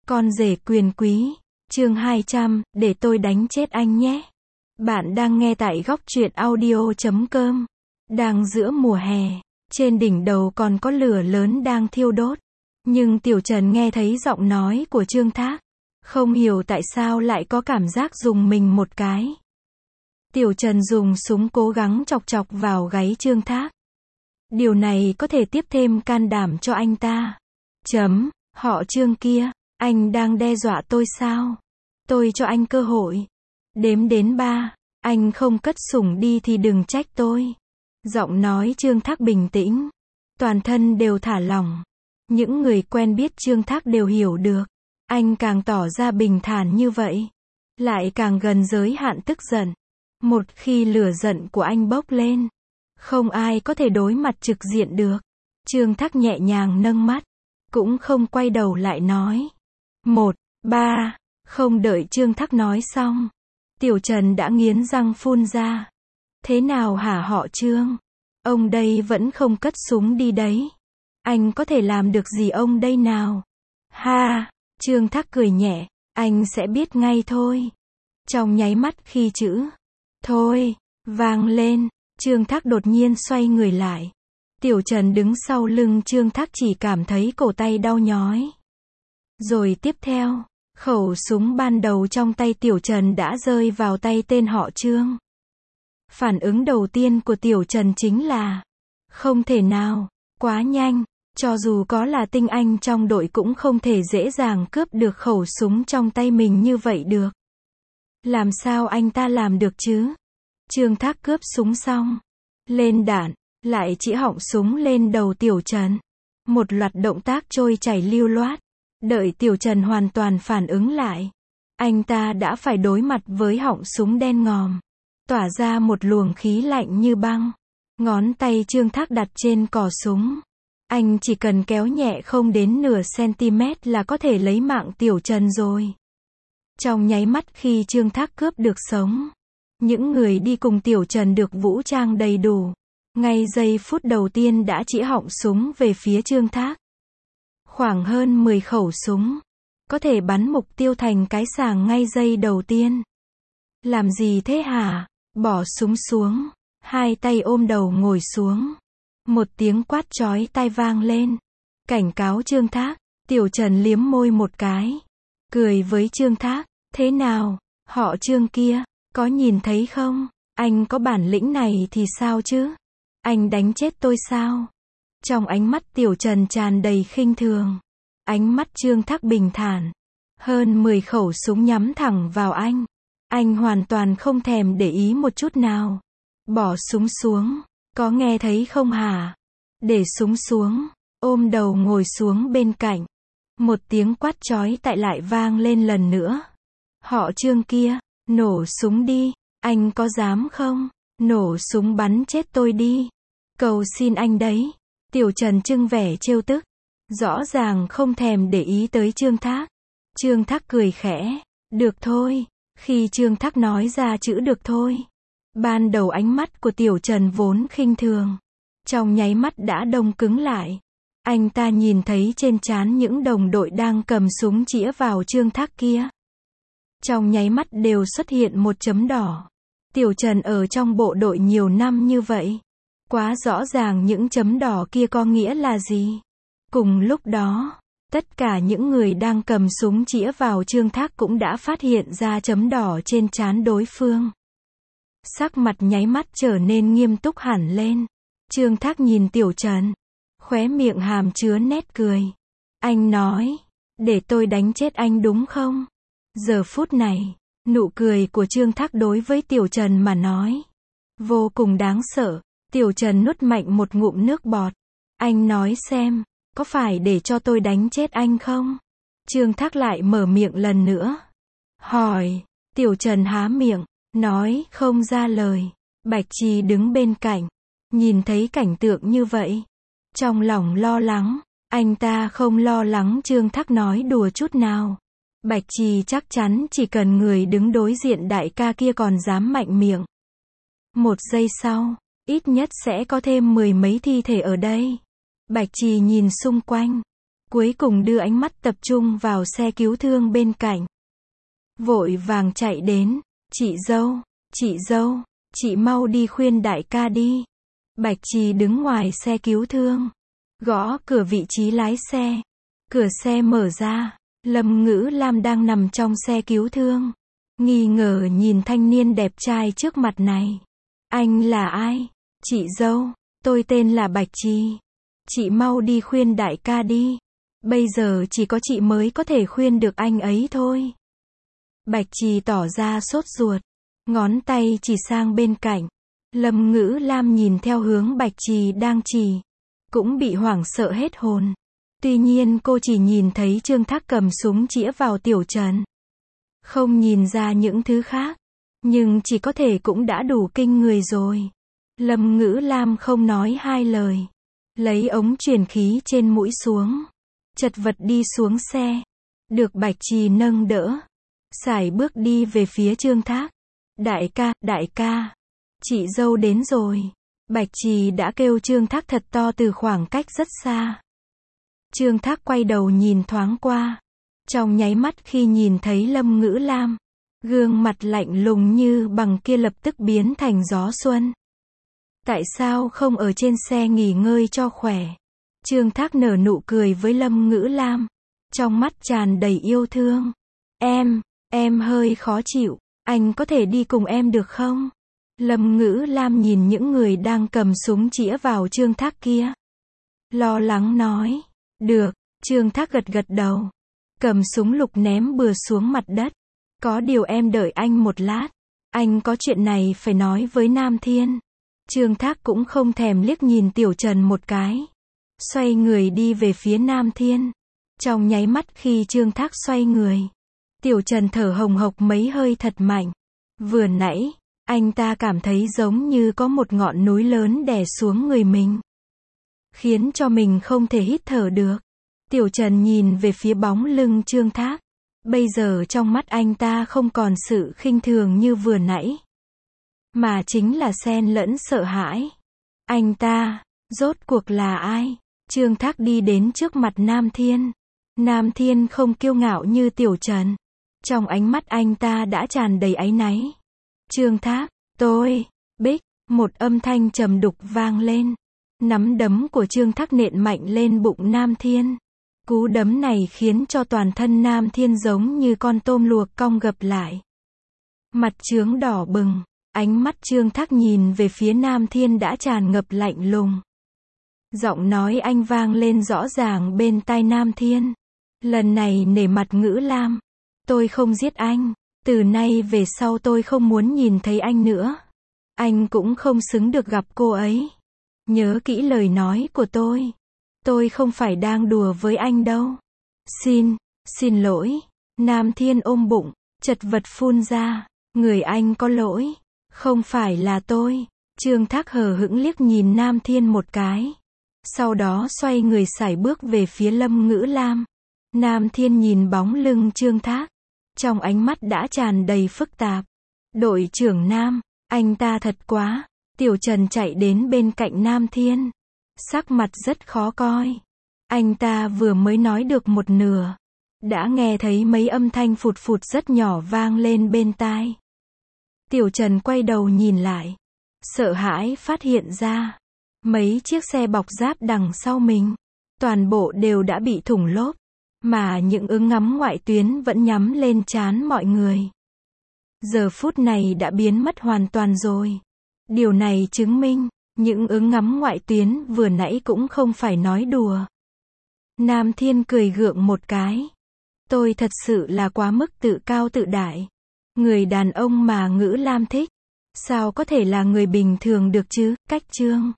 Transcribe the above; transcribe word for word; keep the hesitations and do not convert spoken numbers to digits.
Con rể quyền quý, chương hai trăm, để tôi đánh chết anh nhé. Bạn đang nghe tại góc truyện audio chấm com. Đang giữa mùa hè, trên đỉnh đầu còn có lửa lớn đang thiêu đốt. Nhưng Tiểu Trần nghe thấy giọng nói của Trương Thác. Không hiểu tại sao lại có cảm giác rùng mình một cái. Tiểu Trần dùng súng cố gắng chọc chọc vào gáy Trương Thác. Điều này có thể tiếp thêm can đảm cho anh ta. Chấm, họ Trương kia, anh đang đe dọa tôi sao? Tôi cho anh cơ hội. Đếm đến ba, anh không cất súng đi thì đừng trách tôi. Giọng nói Trương Thác bình tĩnh. Toàn thân đều thả lỏng. Những người quen biết Trương Thác đều hiểu được. Anh càng tỏ ra bình thản như vậy, lại càng gần giới hạn tức giận. Một khi lửa giận của anh bốc lên, không ai có thể đối mặt trực diện được. Trương Thác nhẹ nhàng nâng mắt, cũng không quay đầu lại nói. Một, ba, không đợi Trương Thác nói xong. Tiểu Trần đã nghiến răng phun ra. Thế nào hả họ Trương? Ông đây vẫn không cất súng đi đấy. Anh có thể làm được gì ông đây nào? Ha, Trương Thác cười nhẹ, anh sẽ biết ngay thôi. Trong nháy mắt khi chữ thôi vang lên, Trương Thác đột nhiên xoay người lại. Tiểu Trần đứng sau lưng Trương Thác chỉ cảm thấy cổ tay đau nhói. Rồi tiếp theo, khẩu súng ban đầu trong tay Tiểu Trần đã rơi vào tay tên họ Trương. Phản ứng đầu tiên của Tiểu Trần chính là không thể nào, quá nhanh. Cho dù có là tinh anh trong đội cũng không thể dễ dàng cướp được khẩu súng trong tay mình như vậy được. Làm sao anh ta làm được chứ? Trương Thác cướp súng xong, lên đạn, lại chỉ họng súng lên đầu Tiểu Trần. Một loạt động tác trôi chảy lưu loát. Đợi Tiểu Trần hoàn toàn phản ứng lại, anh ta đã phải đối mặt với họng súng đen ngòm, tỏa ra một luồng khí lạnh như băng. Ngón tay Trương Thác đặt trên cò súng. Anh chỉ cần kéo nhẹ không đến nửa cm là có thể lấy mạng Tiểu Trần rồi. Trong nháy mắt khi Trương Thác cướp được sống, những người đi cùng Tiểu Trần được vũ trang đầy đủ. Ngay giây phút đầu tiên đã chỉ họng súng về phía Trương Thác. Khoảng hơn mười khẩu súng, có thể bắn mục tiêu thành cái sàng ngay giây đầu tiên. Làm gì thế hả? Bỏ súng xuống, hai tay ôm đầu ngồi xuống. Một tiếng quát chói tai vang lên. Cảnh cáo Trương Thác. Tiểu Trần liếm môi một cái, cười với Trương Thác. Thế nào, họ Trương kia, có nhìn thấy không? Anh có bản lĩnh này thì sao chứ? Anh đánh chết tôi sao? Trong ánh mắt Tiểu Trần tràn đầy khinh thường. Ánh mắt Trương Thác bình thản. Hơn mười khẩu súng nhắm thẳng vào anh. Anh hoàn toàn không thèm để ý một chút nào. Bỏ súng xuống. Có nghe thấy không hả? Để súng xuống, ôm đầu ngồi xuống bên cạnh. Một tiếng quát chói tai lại vang lên lần nữa. Họ Trương kia, nổ súng đi, anh có dám không? Nổ súng bắn chết tôi đi. Cầu xin anh đấy. Tiểu Trần trưng vẻ trêu tức, rõ ràng không thèm để ý tới Trương Thác. Trương Thác cười khẽ, được thôi. Khi Trương Thác nói ra chữ được thôi, ban đầu ánh mắt của Tiểu Trần vốn khinh thường, trong nháy mắt đã đông cứng lại. Anh ta nhìn thấy trên trán những đồng đội đang cầm súng chĩa vào Trương Thác kia. Trong nháy mắt đều xuất hiện một chấm đỏ. Tiểu Trần ở trong bộ đội nhiều năm như vậy, quá rõ ràng những chấm đỏ kia có nghĩa là gì. Cùng lúc đó, tất cả những người đang cầm súng chĩa vào Trương Thác cũng đã phát hiện ra chấm đỏ trên trán đối phương. Sắc mặt nháy mắt trở nên nghiêm túc hẳn lên. Trương Thác nhìn Tiểu Trần, khóe miệng hàm chứa nét cười. Anh nói, để tôi đánh chết anh đúng không? Giờ phút này, nụ cười của Trương Thác đối với Tiểu Trần mà nói vô cùng đáng sợ. Tiểu Trần nuốt mạnh một ngụm nước bọt. Anh nói xem, có phải để cho tôi đánh chết anh không? Trương Thác lại mở miệng lần nữa. Hỏi, Tiểu Trần há miệng, nói không ra lời. Bạch Trì đứng bên cạnh, nhìn thấy cảnh tượng như vậy, trong lòng lo lắng. Anh ta không lo lắng Trương Thác nói đùa chút nào. Bạch Trì chắc chắn chỉ cần người đứng đối diện đại ca kia còn dám mạnh miệng, một giây sau, ít nhất sẽ có thêm mười mấy thi thể ở đây. Bạch Trì nhìn xung quanh, cuối cùng đưa ánh mắt tập trung vào xe cứu thương bên cạnh. Vội vàng chạy đến, chị dâu, chị dâu, chị mau đi khuyên đại ca đi. Bạch Trì đứng ngoài xe cứu thương, gõ cửa vị trí lái xe. Cửa xe mở ra, Lâm Ngữ Lam đang nằm trong xe cứu thương. Nghi ngờ nhìn thanh niên đẹp trai trước mặt này. Anh là ai? Chị dâu, tôi tên là Bạch Trì. Chị mau đi khuyên đại ca đi. Bây giờ chỉ có chị mới có thể khuyên được anh ấy thôi. Bạch Trì tỏ ra sốt ruột, ngón tay chỉ sang bên cạnh. Lâm Ngữ Lam nhìn theo hướng Bạch Trì đang chỉ, cũng bị hoảng sợ hết hồn. Tuy nhiên cô chỉ nhìn thấy Trương Thác cầm súng chĩa vào Tiểu Trần, không nhìn ra những thứ khác, nhưng chỉ có thể cũng đã đủ kinh người rồi. Lâm Ngữ Lam không nói hai lời, lấy ống truyền khí trên mũi xuống, chật vật đi xuống xe, được Bạch Trì nâng đỡ, sải bước đi về phía Trương Thác. Đại ca, đại ca, chị dâu đến rồi. Bạch Trì đã kêu Trương Thác thật to từ khoảng cách rất xa. Trương Thác quay đầu nhìn thoáng qua, trong nháy mắt khi nhìn thấy Lâm Ngữ Lam, gương mặt lạnh lùng như bằng kia lập tức biến thành gió xuân. Tại sao không ở trên xe nghỉ ngơi cho khỏe? Trương Thác nở nụ cười với Lâm Ngữ Lam, trong mắt tràn đầy yêu thương. Em, em hơi khó chịu, anh có thể đi cùng em được không? Lâm Ngữ Lam nhìn những người đang cầm súng chĩa vào Trương Thác kia, lo lắng nói. Được, Trương Thác gật gật đầu, cầm súng lục ném bừa xuống mặt đất. Có điều em đợi anh một lát, anh có chuyện này phải nói với Nam Thiên. Trương Thác cũng không thèm liếc nhìn Tiểu Trần một cái, xoay người đi về phía Nam Thiên. Trong nháy mắt khi Trương Thác xoay người, Tiểu Trần thở hồng hộc mấy hơi thật mạnh. Vừa nãy, anh ta cảm thấy giống như có một ngọn núi lớn đè xuống người mình, khiến cho mình không thể hít thở được. Tiểu Trần nhìn về phía bóng lưng Trương Thác. Bây giờ trong mắt anh ta không còn sự khinh thường như vừa nãy, mà chính là xen lẫn sợ hãi. Anh ta, rốt cuộc là ai? Trương Thác đi đến trước mặt Nam Thiên. Nam Thiên không kiêu ngạo như Tiểu Trần. Trong ánh mắt anh ta đã tràn đầy áy náy. Trương Thác, tôi, Bích, một âm thanh trầm đục vang lên. Nắm đấm của Trương Thác nện mạnh lên bụng Nam Thiên. Cú đấm này khiến cho toàn thân Nam Thiên giống như con tôm luộc cong gập lại. Mặt trướng đỏ bừng, ánh mắt Trương Thác nhìn về phía Nam Thiên đã tràn ngập lạnh lùng. Giọng nói anh vang lên rõ ràng bên tai Nam Thiên. Lần này nể mặt Ngữ Lam, tôi không giết anh, từ nay về sau tôi không muốn nhìn thấy anh nữa. Anh cũng không xứng được gặp cô ấy. Nhớ kỹ lời nói của tôi. Tôi không phải đang đùa với anh đâu. Xin, xin lỗi. Nam Thiên ôm bụng, chật vật phun ra. Người anh có lỗi, không phải là tôi. Trương Thác hờ hững liếc nhìn Nam Thiên một cái, sau đó xoay người sải bước về phía Lâm Ngữ Lam. Nam Thiên nhìn bóng lưng Trương Thác, trong ánh mắt đã tràn đầy phức tạp. Đội trưởng Nam, anh ta thật quá. Tiểu Trần chạy đến bên cạnh Nam Thiên, sắc mặt rất khó coi. Anh ta vừa mới nói được một nửa, đã nghe thấy mấy âm thanh phụt phụt rất nhỏ vang lên bên tai. Tiểu Trần quay đầu nhìn lại, sợ hãi phát hiện ra, mấy chiếc xe bọc giáp đằng sau mình, toàn bộ đều đã bị thủng lốp, mà những ứng ngắm ngoại tuyến vẫn nhắm lên trán mọi người. Giờ phút này đã biến mất hoàn toàn rồi. Điều này chứng minh, những ứng ngắm ngoại tuyến vừa nãy cũng không phải nói đùa. Nam Thiên cười gượng một cái. Tôi thật sự là quá mức tự cao tự đại. Người đàn ông mà Ngữ Lam thích, sao có thể là người bình thường được chứ? Cách chương